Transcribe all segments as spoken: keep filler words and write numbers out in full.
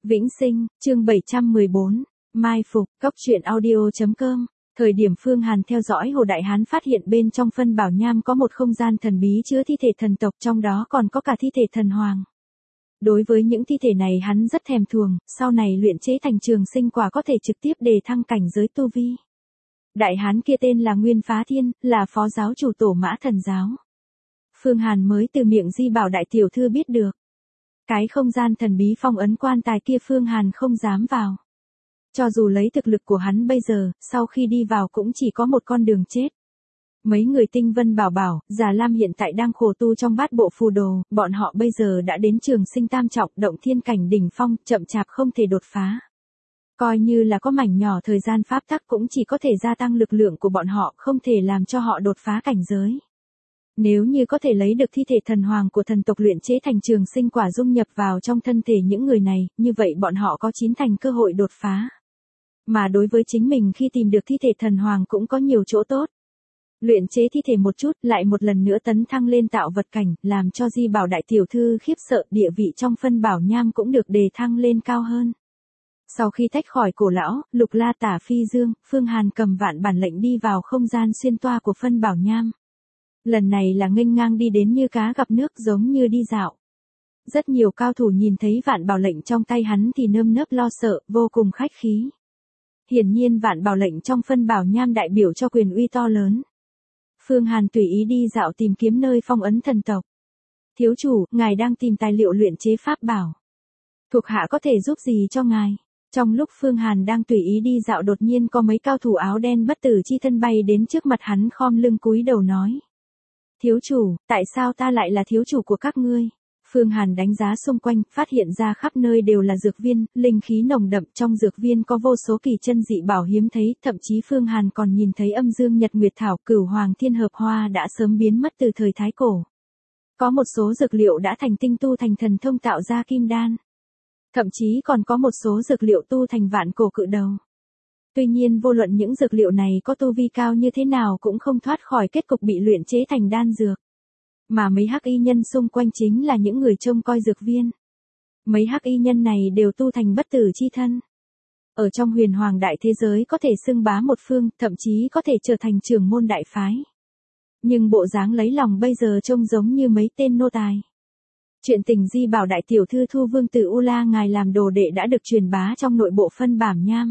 Vĩnh Sinh, chương bảy trăm mười bốn, Mai Phục, Cốc truyện audio.com. Thời điểm Phương Hàn theo dõi Hồ Đại Hán phát hiện bên trong phân bảo nham có một không gian thần bí chứa thi thể thần tộc, trong đó còn có cả thi thể thần hoàng. Đối với những thi thể này hắn rất thèm thuồng, sau này luyện chế thành trường sinh quả có thể trực tiếp đề thăng cảnh giới tu vi. Đại hán kia tên là Nguyên Phá Thiên, là phó giáo chủ Tổ Mã Thần Giáo. Phương Hàn mới từ miệng Di Bảo đại tiểu thư biết được. Cái không gian thần bí phong ấn quan tài kia Phương Hàn không dám vào. Cho dù lấy thực lực của hắn bây giờ, sau khi đi vào cũng chỉ có một con đường chết. Mấy người Tinh Vân Bảo Bảo, Già Lam hiện tại đang khổ tu trong bát bộ phù đồ, bọn họ bây giờ đã đến trường sinh tam trọng, động thiên cảnh đỉnh phong, chậm chạp không thể đột phá. Coi như là có mảnh nhỏ thời gian pháp tắc cũng chỉ có thể gia tăng lực lượng của bọn họ, không thể làm cho họ đột phá cảnh giới. Nếu như có thể lấy được thi thể thần hoàng của thần tộc luyện chế thành trường sinh quả dung nhập vào trong thân thể những người này, như vậy bọn họ có chín thành cơ hội đột phá. Mà đối với chính mình khi tìm được thi thể thần hoàng cũng có nhiều chỗ tốt. Luyện chế thi thể một chút, lại một lần nữa tấn thăng lên tạo vật cảnh, làm cho Di Bảo đại tiểu thư khiếp sợ, địa vị trong phân bảo nham cũng được đề thăng lên cao hơn. Sau khi tách khỏi cổ lão, Lục La Tả Phi Dương, Phương Hàn cầm vạn bản lệnh đi vào không gian xuyên toa của phân bảo nham. Lần này là nghênh ngang đi đến như cá gặp nước, giống như đi dạo. Rất nhiều cao thủ nhìn thấy vạn bảo lệnh trong tay hắn thì nơm nớp lo sợ, vô cùng khách khí. Hiển nhiên vạn bảo lệnh trong phân bảo nham đại biểu cho quyền uy to lớn. Phương Hàn tùy ý đi dạo tìm kiếm nơi phong ấn thần tộc. Thiếu chủ, ngài đang tìm tài liệu luyện chế pháp bảo. Thuộc hạ có thể giúp gì cho ngài? Trong lúc Phương Hàn đang tùy ý đi dạo đột nhiên có mấy cao thủ áo đen bất tử chi thân bay đến trước mặt hắn, khom lưng cúi đầu nói. Thiếu chủ, tại sao ta lại là thiếu chủ của các ngươi? Phương Hàn đánh giá xung quanh, phát hiện ra khắp nơi đều là dược viên, linh khí nồng đậm, trong dược viên có vô số kỳ chân dị bảo hiếm thấy, thậm chí Phương Hàn còn nhìn thấy âm dương nhật nguyệt thảo, cửu hoàng thiên hợp hoa đã sớm biến mất từ thời Thái Cổ. Có một số dược liệu đã thành tinh tu thành thần thông tạo ra kim đan. Thậm chí còn có một số dược liệu tu thành vạn cổ cự đầu. Tuy nhiên vô luận những dược liệu này có tu vi cao như thế nào cũng không thoát khỏi kết cục bị luyện chế thành đan dược. Mà mấy hắc y nhân xung quanh chính là những người trông coi dược viên. Mấy hắc y nhân này đều tu thành bất tử chi thân. Ở trong huyền hoàng đại thế giới có thể xưng bá một phương, thậm chí có thể trở thành trưởng môn đại phái. Nhưng bộ dáng lấy lòng bây giờ trông giống như mấy tên nô tài. Chuyện tình Di Bảo đại tiểu thư thu vương tử U La ngài làm đồ đệ đã được truyền bá trong nội bộ phân bảo nham.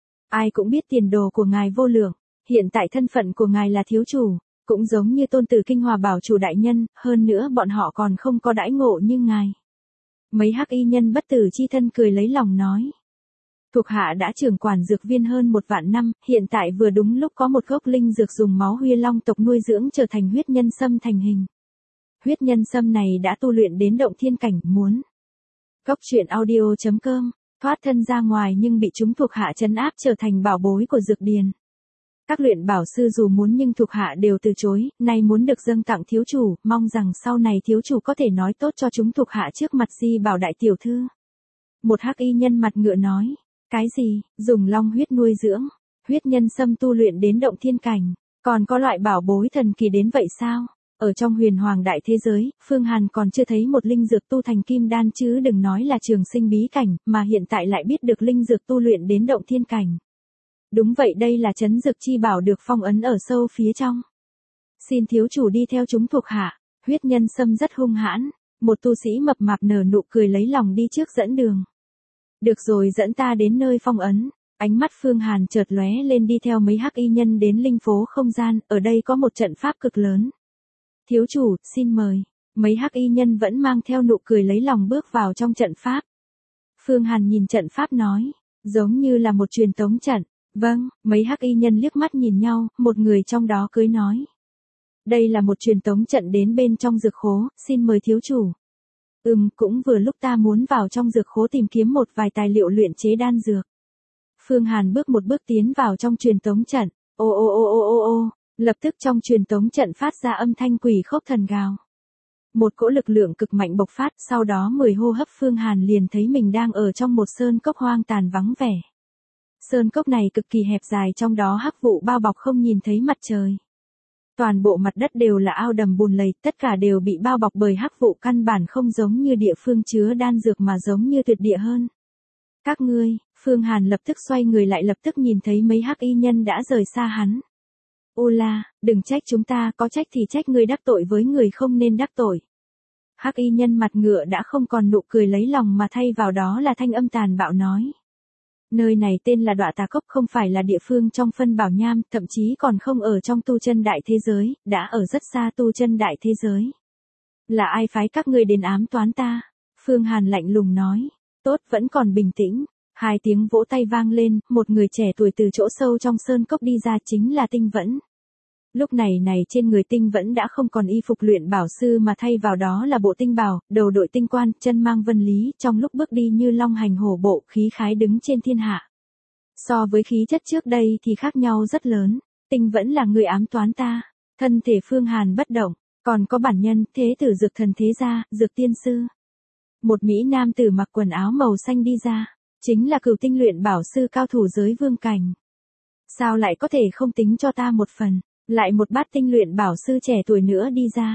Ai cũng biết tiền đồ của ngài vô lượng, hiện tại thân phận của ngài là thiếu chủ, cũng giống như tôn tử Kinh Hòa bảo chủ đại nhân, hơn nữa bọn họ còn không có đãi ngộ như ngài. Mấy hắc y nhân bất tử chi thân cười lấy lòng nói. Thuộc hạ đã trưởng quản dược viên hơn một vạn năm, hiện tại vừa đúng lúc có một gốc linh dược dùng máu huy long tộc nuôi dưỡng trở thành huyết nhân sâm thành hình. Huyết nhân sâm này đã tu luyện đến động thiên cảnh, muốn. Cốc truyện audio.com, thoát thân ra ngoài nhưng bị chúng thuộc hạ trấn áp trở thành bảo bối của dược điền. Các luyện bảo sư dù muốn nhưng thuộc hạ đều từ chối, nay muốn được dâng tặng thiếu chủ, mong rằng sau này thiếu chủ có thể nói tốt cho chúng thuộc hạ trước mặt Di Bảo đại tiểu thư. Một hắc y nhân mặt ngựa nói, cái gì, dùng long huyết nuôi dưỡng, huyết nhân sâm tu luyện đến động thiên cảnh, còn có loại bảo bối thần kỳ đến vậy sao? Ở trong huyền hoàng đại thế giới, Phương Hàn còn chưa thấy một linh dược tu thành kim đan chứ đừng nói là trường sinh bí cảnh, mà hiện tại lại biết được linh dược tu luyện đến động thiên cảnh. Đúng vậy, đây là trấn dược chi bảo được phong ấn ở sâu phía trong. Xin thiếu chủ đi theo chúng thuộc hạ. Huyết nhân sâm rất hung hãn, một tu sĩ mập mạp nở nụ cười lấy lòng đi trước dẫn đường. Được rồi, dẫn ta đến nơi phong ấn. Ánh mắt Phương Hàn chợt lóe lên đi theo mấy hắc y nhân đến linh phố không gian, ở đây có một trận pháp cực lớn. Thiếu chủ, xin mời. Mấy hắc y nhân vẫn mang theo nụ cười lấy lòng bước vào trong trận pháp. Phương Hàn nhìn trận pháp nói, giống như là một truyền tống trận. Vâng, mấy hắc y nhân liếc mắt nhìn nhau, một người trong đó cưới nói. Đây là một truyền tống trận đến bên trong dược khố, xin mời thiếu chủ. Ừm, cũng vừa lúc ta muốn vào trong dược khố tìm kiếm một vài tài liệu luyện chế đan dược. Phương Hàn bước một bước tiến vào trong truyền tống trận, ô ô ô ô ô ô, lập tức trong truyền tống trận phát ra âm thanh quỷ khốc thần gào. Một cỗ lực lượng cực mạnh bộc phát, sau đó mười hô hấp Phương Hàn liền thấy mình đang ở trong một sơn cốc hoang tàn vắng vẻ. Sơn cốc này cực kỳ hẹp dài, trong đó hắc vụ bao bọc không nhìn thấy mặt trời. Toàn bộ mặt đất đều là ao đầm bùn lầy, tất cả đều bị bao bọc bởi hắc vụ, căn bản không giống như địa phương chứa đan dược mà giống như tuyệt địa hơn. Các ngươi, Phương Hàn lập tức xoay người lại lập tức nhìn thấy mấy hắc y nhân đã rời xa hắn. Ô la, đừng trách chúng ta, có trách thì trách ngươi đắc tội với người không nên đắc tội. Hắc y nhân mặt ngựa đã không còn nụ cười lấy lòng mà thay vào đó là thanh âm tàn bạo nói. Nơi này tên là Đọa Tà Cốc, không phải là địa phương trong phân bảo nham, thậm chí còn không ở trong tu chân đại thế giới, đã ở rất xa tu chân đại thế giới. Là ai phái các ngươi đến ám toán ta? Phương Hàn lạnh lùng nói. Tốt, vẫn còn bình tĩnh. Hai tiếng vỗ tay vang lên, một người trẻ tuổi từ chỗ sâu trong sơn cốc đi ra, chính là Tinh Vẫn. Lúc này này trên người Tinh Vẫn đã không còn y phục luyện bảo sư mà thay vào đó là bộ tinh bào, đầu đội tinh quan, chân mang vân lý, trong lúc bước đi như long hành hổ bộ, khí khái đứng trên thiên hạ. So với khí chất trước đây thì khác nhau rất lớn. Tinh Vẫn là người ám toán ta. Thân thể Phương Hàn bất động, còn có bản nhân, thế tử Dược Thần thế gia, Dược Tiên Sư. Một mỹ nam tử mặc quần áo màu xanh đi ra, chính là Cửu Tinh luyện bảo sư cao thủ giới vương cảnh. Sao lại có thể không tính cho ta một phần? Lại một bát tinh luyện bảo sư trẻ tuổi nữa đi ra.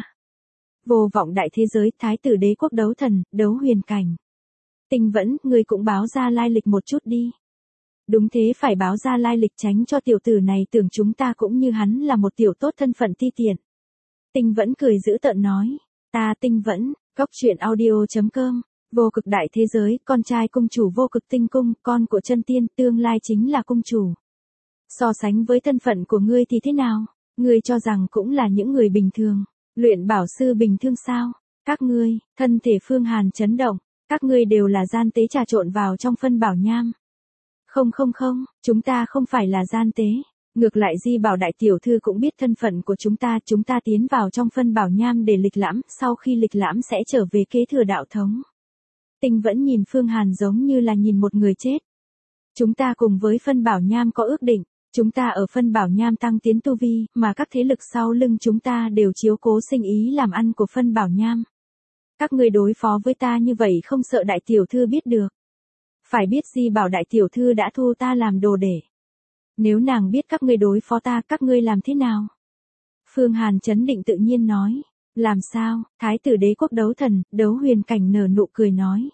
Vô vọng đại thế giới, thái tử đế quốc đấu thần, đấu huyền cảnh. Tinh Vẫn, ngươi cũng báo ra lai lịch một chút đi. Đúng thế, phải báo ra lai lịch, tránh cho tiểu tử này tưởng chúng ta cũng như hắn là một tiểu tốt thân phận ti tiện. Tinh Vẫn cười dữ tợn nói. Ta Tinh Vẫn, cốc truyện audio chấm com, vô cực đại thế giới, con trai cung chủ vô cực tinh cung, con của chân tiên, tương lai chính là cung chủ. So sánh với thân phận của ngươi thì thế nào? Ngươi cho rằng cũng là những người bình thường, luyện bảo sư bình thường sao? Các ngươi, thân thể Phương Hàn chấn động, các ngươi đều là gian tế trà trộn vào trong phân bảo nham. Không không không, chúng ta không phải là gian tế. Ngược lại Di Bảo đại tiểu thư cũng biết thân phận của chúng ta, chúng ta tiến vào trong phân bảo nham để lịch lãm, sau khi lịch lãm sẽ trở về kế thừa đạo thống. Tinh Vẫn nhìn Phương Hàn giống như là nhìn một người chết. Chúng ta cùng với phân bảo nham có ước định. Chúng ta ở phân bảo nham tăng tiến tu vi, mà các thế lực sau lưng chúng ta đều chiếu cố sinh ý làm ăn của phân bảo nham. Các ngươi đối phó với ta như vậy không sợ đại tiểu thư biết được. Phải biết Di Bảo đại tiểu thư đã thu ta làm đồ để. Nếu nàng biết các ngươi đối phó ta, các ngươi làm thế nào? Phương Hàn chấn định tự nhiên nói. Làm sao? Thái tử đế quốc đấu thần, đấu huyền cảnh nở nụ cười nói.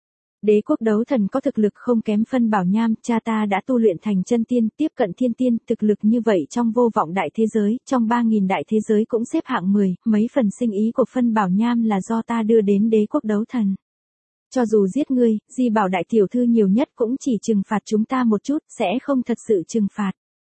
Đế quốc đấu thần có thực lực không kém phân bảo nham, cha ta đã tu luyện thành chân tiên, tiếp cận thiên tiên, thực lực như vậy trong vô vọng đại thế giới, trong ba nghìn đại thế giới cũng xếp hạng mười, mấy phần sinh ý của phân bảo nham là do ta đưa đến đế quốc đấu thần. Cho dù giết ngươi, Di Bảo đại tiểu thư nhiều nhất cũng chỉ trừng phạt chúng ta một chút, sẽ không thật sự trừng phạt.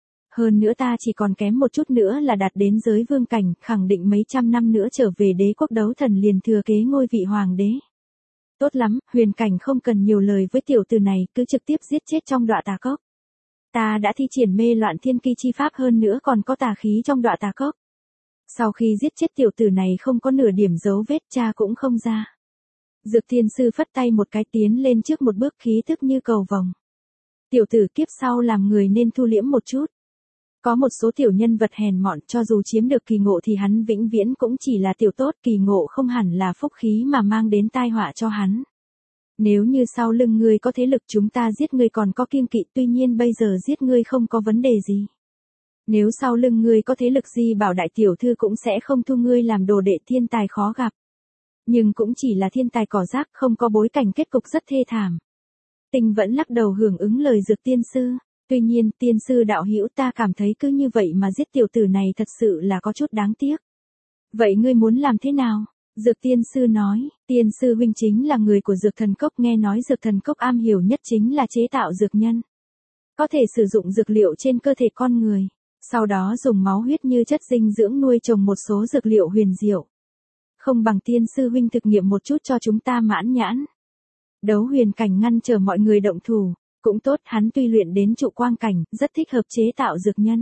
Hơn nữa ta chỉ còn kém một chút nữa là đạt đến giới vương cảnh, khẳng định mấy trăm năm nữa trở về đế quốc đấu thần liền thừa kế ngôi vị hoàng đế. Tốt lắm, huyền cảnh không cần nhiều lời với tiểu tử này, cứ trực tiếp giết chết trong Đọa Tà Cốc. Ta đã thi triển mê loạn thiên kỳ chi pháp, hơn nữa còn có tà khí trong Đọa Tà Cốc. Sau khi giết chết tiểu tử này không có nửa điểm dấu vết, cha cũng không ra. Dược Thiên Sư phất tay một cái tiến lên trước một bước, khí thức như cầu vồng. Tiểu tử kiếp sau làm người nên thu liễm một chút. Có một số tiểu nhân vật hèn mọn, cho dù chiếm được kỳ ngộ thì hắn vĩnh viễn cũng chỉ là tiểu tốt, kỳ ngộ không hẳn là phúc khí mà mang đến tai họa cho hắn. Nếu như sau lưng ngươi có thế lực chúng ta giết ngươi còn có kiêng kỵ, tuy nhiên bây giờ giết ngươi không có vấn đề gì. Nếu sau lưng ngươi có thế lực Di Bảo đại tiểu thư cũng sẽ không thu ngươi làm đồ đệ, thiên tài khó gặp. Nhưng cũng chỉ là thiên tài cỏ rác, không có bối cảnh, kết cục rất thê thảm. Tinh Vẫn lắc đầu hưởng ứng lời Dược Tiên Sư. Tuy nhiên, tiên sư đạo hữu, ta cảm thấy cứ như vậy mà giết tiểu tử này thật sự là có chút đáng tiếc. Vậy ngươi muốn làm thế nào? Dược Tiên Sư nói, tiên sư huynh chính là người của Dược Thần Cốc, nghe nói Dược Thần Cốc am hiểu nhất chính là chế tạo dược nhân. Có thể sử dụng dược liệu trên cơ thể con người, sau đó dùng máu huyết như chất dinh dưỡng nuôi trồng một số dược liệu huyền diệu. Không bằng tiên sư huynh thực nghiệm một chút cho chúng ta mãn nhãn. Đấu huyền cảnh ngăn chờ mọi người động thủ. Cũng tốt, hắn tuy luyện đến trụ quang cảnh, rất thích hợp chế tạo dược nhân.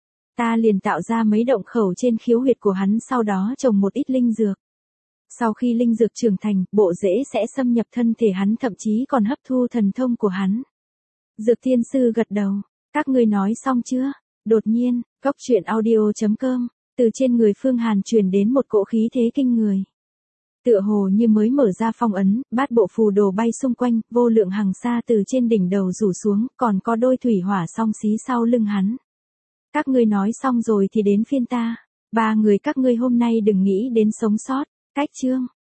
Ta liền tạo ra mấy động khẩu trên khiếu huyệt của hắn, sau đó trồng một ít linh dược. Sau khi linh dược trưởng thành, bộ rễ sẽ xâm nhập thân thể hắn, thậm chí còn hấp thu thần thông của hắn. Dược Thiên Sư gật đầu. Các ngươi nói xong chưa? Đột nhiên, cốc truyện audio chấm com, từ trên người Phương Hàn truyền đến một cỗ khí thế kinh người. Tựa hồ như mới mở ra phong ấn, bát bộ phù đồ bay xung quanh, vô lượng hằng sa từ trên đỉnh đầu rủ xuống, còn có đôi thủy hỏa song xí sau lưng hắn. Các ngươi nói xong rồi thì đến phiên ta. Ba người các ngươi hôm nay đừng nghĩ đến sống sót. Cách chương.